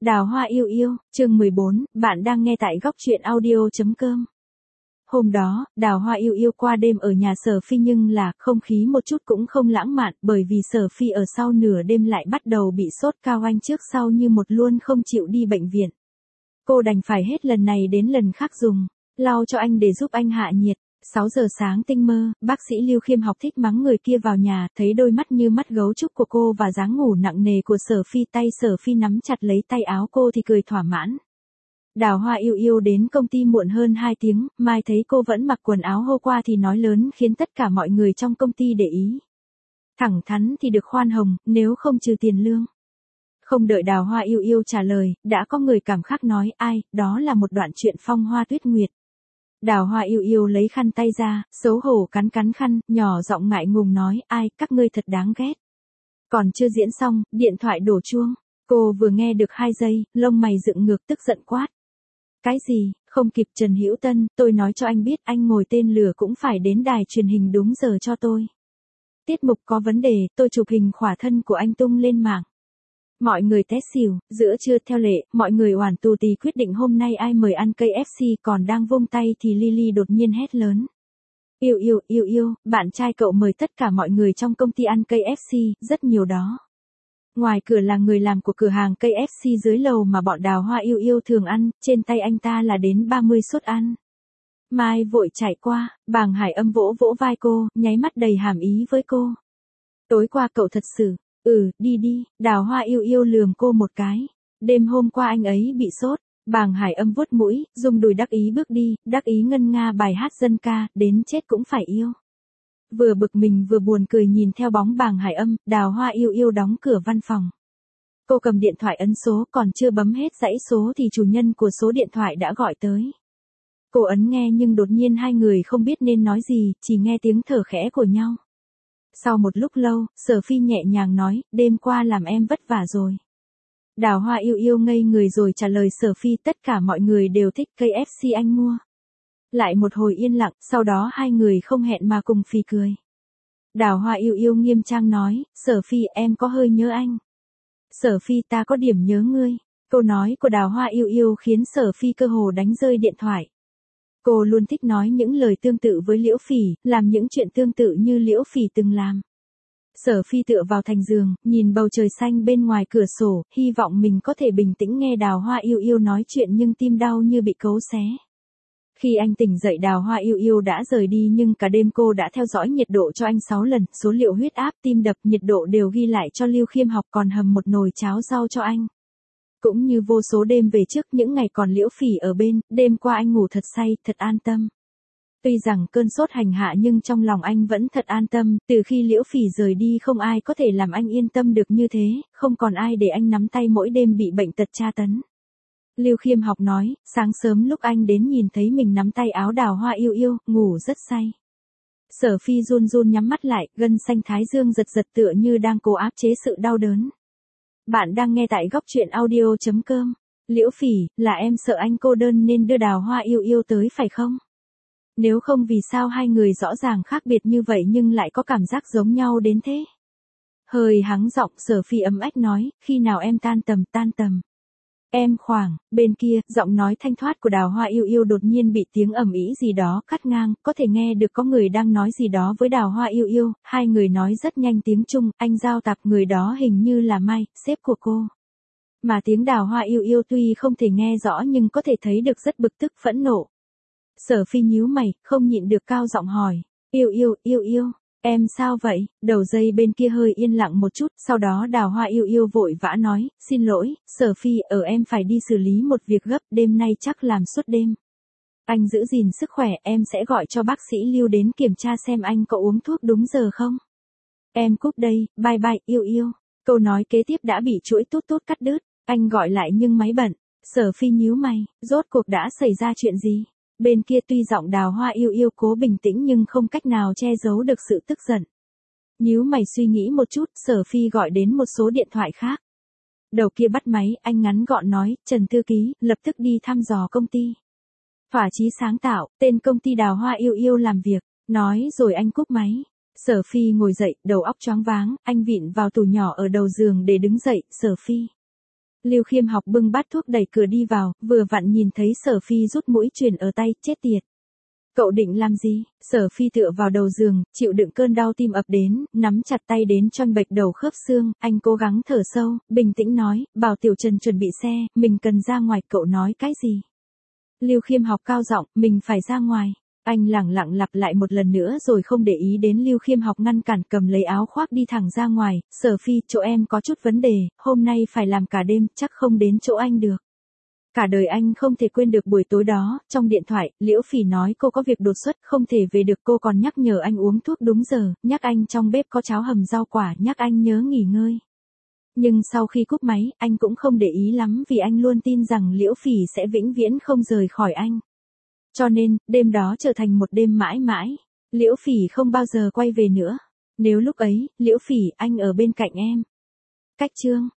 Đào Hoa yêu yêu, chương 14, bạn đang nghe tại góc truyện audio.com. Hôm đó, Đào Hoa yêu yêu qua đêm ở nhà Sở Phi nhưng là không khí một chút cũng không lãng mạn bởi vì Sở Phi ở sau nửa đêm lại bắt đầu bị sốt cao anh trước sau như một luôn không chịu đi bệnh viện. Cô đành phải hết lần này đến lần khác dùng lau cho anh để giúp anh hạ nhiệt. 6 giờ sáng tinh mơ, bác sĩ Lưu Khiêm học thích mắng người kia vào nhà, thấy đôi mắt như mắt gấu trúc của cô và dáng ngủ nặng nề của Sở Phi, tay Sở Phi nắm chặt lấy tay áo cô thì cười thỏa mãn. Đào Hoa yêu yêu đến công ty muộn hơn 2 tiếng, mai thấy cô vẫn mặc quần áo hôm qua thì nói lớn khiến tất cả mọi người trong công ty để ý. Thẳng thắn thì được khoan hồng, nếu không trừ tiền lương. Không đợi Đào Hoa yêu yêu trả lời, đã có người cảm khắc nói ai, đó là một đoạn truyện Phong Hoa Tuyết Nguyệt. Đào Hoa yêu yêu lấy khăn tay ra, xấu hổ cắn khăn, nhỏ giọng ngại ngùng nói, ai, các ngươi thật đáng ghét. Còn chưa diễn xong, điện thoại đổ chuông. Cô vừa nghe được 2 giây, lông mày dựng ngược tức giận quát. Cái gì, không kịp Trần Hữu Tân, tôi nói cho anh biết anh ngồi tên lửa cũng phải đến đài truyền hình đúng giờ cho tôi. Tiết mục có vấn đề, tôi chụp hình khỏa thân của anh tung lên mạng. Mọi người té xỉu, giữa trưa theo lệ, mọi người oản tù tì quyết định hôm nay ai mời ăn KFC, còn đang vung tay thì Lily đột nhiên hét lớn. Yêu, bạn trai cậu mời tất cả mọi người trong công ty ăn KFC, rất nhiều đó. Ngoài cửa là người làm của cửa hàng KFC dưới lầu mà bọn Đào Hoa yêu yêu thường ăn, trên tay anh ta là đến 30 suất ăn. Mai vội chạy qua, Bàng Hải Âm vỗ vỗ vai cô, nháy mắt đầy hàm ý với cô. Tối qua cậu thật sự. Đi, Đào Hoa yêu yêu lườm cô một cái. Đêm hôm qua anh ấy bị sốt. Bàng Hải Âm vuốt mũi, dùng đùi đắc ý bước đi, đắc ý ngân nga bài hát dân ca, đến chết cũng phải yêu. Vừa bực mình vừa buồn cười nhìn theo bóng Bàng Hải Âm, Đào Hoa yêu yêu đóng cửa văn phòng. Cô cầm điện thoại ấn số, còn chưa bấm hết dãy số thì chủ nhân của số điện thoại đã gọi tới. Cô ấn nghe nhưng đột nhiên hai người không biết nên nói gì, chỉ nghe tiếng thở khẽ của nhau. Sau một lúc lâu, Sở Phi nhẹ nhàng nói, đêm qua làm em vất vả rồi. Đào Hoa yêu yêu ngây người rồi trả lời Sở Phi, tất cả mọi người đều thích KFC anh mua. Lại một hồi yên lặng, sau đó hai người không hẹn mà cùng phì cười. Đào Hoa yêu yêu nghiêm trang nói, Sở Phi em có hơi nhớ anh. Sở Phi ta có điểm nhớ ngươi. Câu nói của Đào Hoa yêu yêu khiến Sở Phi cơ hồ đánh rơi điện thoại. Cô luôn thích nói những lời tương tự với Liễu Phỉ, làm những chuyện tương tự như Liễu Phỉ từng làm. Sở Phi tựa vào thành giường, nhìn bầu trời xanh bên ngoài cửa sổ, hy vọng mình có thể bình tĩnh nghe Đào Hoa yêu yêu nói chuyện nhưng tim đau như bị cấu xé. Khi anh tỉnh dậy Đào Hoa yêu yêu đã rời đi nhưng cả đêm cô đã theo dõi nhiệt độ cho anh 6 lần, số liệu huyết áp, tim đập, nhiệt độ đều ghi lại cho Lưu Khiêm học, còn hầm một nồi cháo rau cho anh. Cũng như vô số đêm về trước những ngày còn Liễu Phỉ ở bên, đêm qua anh ngủ thật say, thật an tâm. Tuy rằng cơn sốt hành hạ nhưng trong lòng anh vẫn thật an tâm, từ khi Liễu Phỉ rời đi không ai có thể làm anh yên tâm được như thế, không còn ai để anh nắm tay mỗi đêm bị bệnh tật tra tấn. Lưu Khiêm học nói, sáng sớm lúc anh đến nhìn thấy mình nắm tay áo Đào Hoa yêu yêu, ngủ rất say. Sở Phi run run nhắm mắt lại, gân xanh thái dương giật giật tựa như đang cố áp chế sự đau đớn. Bạn đang nghe tại góc truyện audio.com. Liễu Phỉ, là em sợ anh cô đơn nên đưa Đào Hoa yêu yêu tới phải không? Nếu không vì sao hai người rõ ràng khác biệt như vậy nhưng lại có cảm giác giống nhau đến thế? Hơi hắng giọng Sở Phi ấm ách nói, khi nào em tan tầm. Em khoảng, bên kia, giọng nói thanh thoát của Đào Hoa yêu yêu đột nhiên bị tiếng ầm ĩ gì đó cắt ngang, có thể nghe được có người đang nói gì đó với Đào Hoa yêu yêu, hai người nói rất nhanh tiếng Trung, anh giao tạp người đó hình như là Mai, sếp của cô. Mà tiếng Đào Hoa yêu yêu tuy không thể nghe rõ nhưng có thể thấy được rất bực tức phẫn nộ. Sở Phi nhíu mày, không nhịn được cao giọng hỏi, yêu, em sao vậy? Đầu dây bên kia hơi yên lặng một chút, sau đó Đào Hoa yêu yêu vội vã nói, xin lỗi, Sở Phi, em phải đi xử lý một việc gấp, đêm nay chắc làm suốt đêm. Anh giữ gìn sức khỏe, em sẽ gọi cho bác sĩ Lưu đến kiểm tra xem anh có uống thuốc đúng giờ không. Em cúp đây, bye bye, yêu. Câu nói kế tiếp đã bị chuỗi tút cắt đứt, anh gọi lại nhưng máy bận. Sở Phi nhíu mày, rốt cuộc đã xảy ra chuyện gì? Bên kia tuy giọng Đào Hoa yêu yêu cố bình tĩnh nhưng không cách nào che giấu được sự tức giận. Nhíu mày suy nghĩ một chút, Sở Phi gọi đến một số điện thoại khác. Đầu kia bắt máy, anh ngắn gọn nói, Trần thư ký, lập tức đi thăm dò công ty. Thỏa chí sáng tạo, tên công ty Đào Hoa yêu yêu làm việc, nói rồi anh cúp máy. Sở Phi ngồi dậy, đầu óc choáng váng, anh vịn vào tủ nhỏ ở đầu giường để đứng dậy, Sở Phi. Lưu Khiêm học bưng bát thuốc đẩy cửa đi vào, vừa vặn nhìn thấy Sở Phi rút mũi chuyền ở tay, chết tiệt. Cậu định làm gì? Sở Phi tựa vào đầu giường, chịu đựng cơn đau tim ập đến, nắm chặt tay đến choanh bệch đầu khớp xương, anh cố gắng thở sâu, bình tĩnh nói, bảo Tiểu Trần chuẩn bị xe, mình cần ra ngoài, cậu nói cái gì? Lưu Khiêm học cao giọng, mình phải ra ngoài. Anh lẳng lặng lặp lại một lần nữa rồi không để ý đến Lưu Khiêm học ngăn cản, cầm lấy áo khoác đi thẳng ra ngoài, Sở Phi, chỗ em có chút vấn đề, hôm nay phải làm cả đêm, chắc không đến chỗ anh được. Cả đời anh không thể quên được buổi tối đó, trong điện thoại, Liễu Phỉ nói cô có việc đột xuất, không thể về được, cô còn nhắc nhở anh uống thuốc đúng giờ, nhắc anh trong bếp có cháo hầm rau quả, nhắc anh nhớ nghỉ ngơi. Nhưng sau khi cúp máy, anh cũng không để ý lắm vì anh luôn tin rằng Liễu Phỉ sẽ vĩnh viễn không rời khỏi anh. Cho nên, đêm đó trở thành một đêm mãi mãi. Liễu Phỉ không bao giờ quay về nữa. Nếu lúc ấy, Liễu Phỉ, anh ở bên cạnh em. Cách chương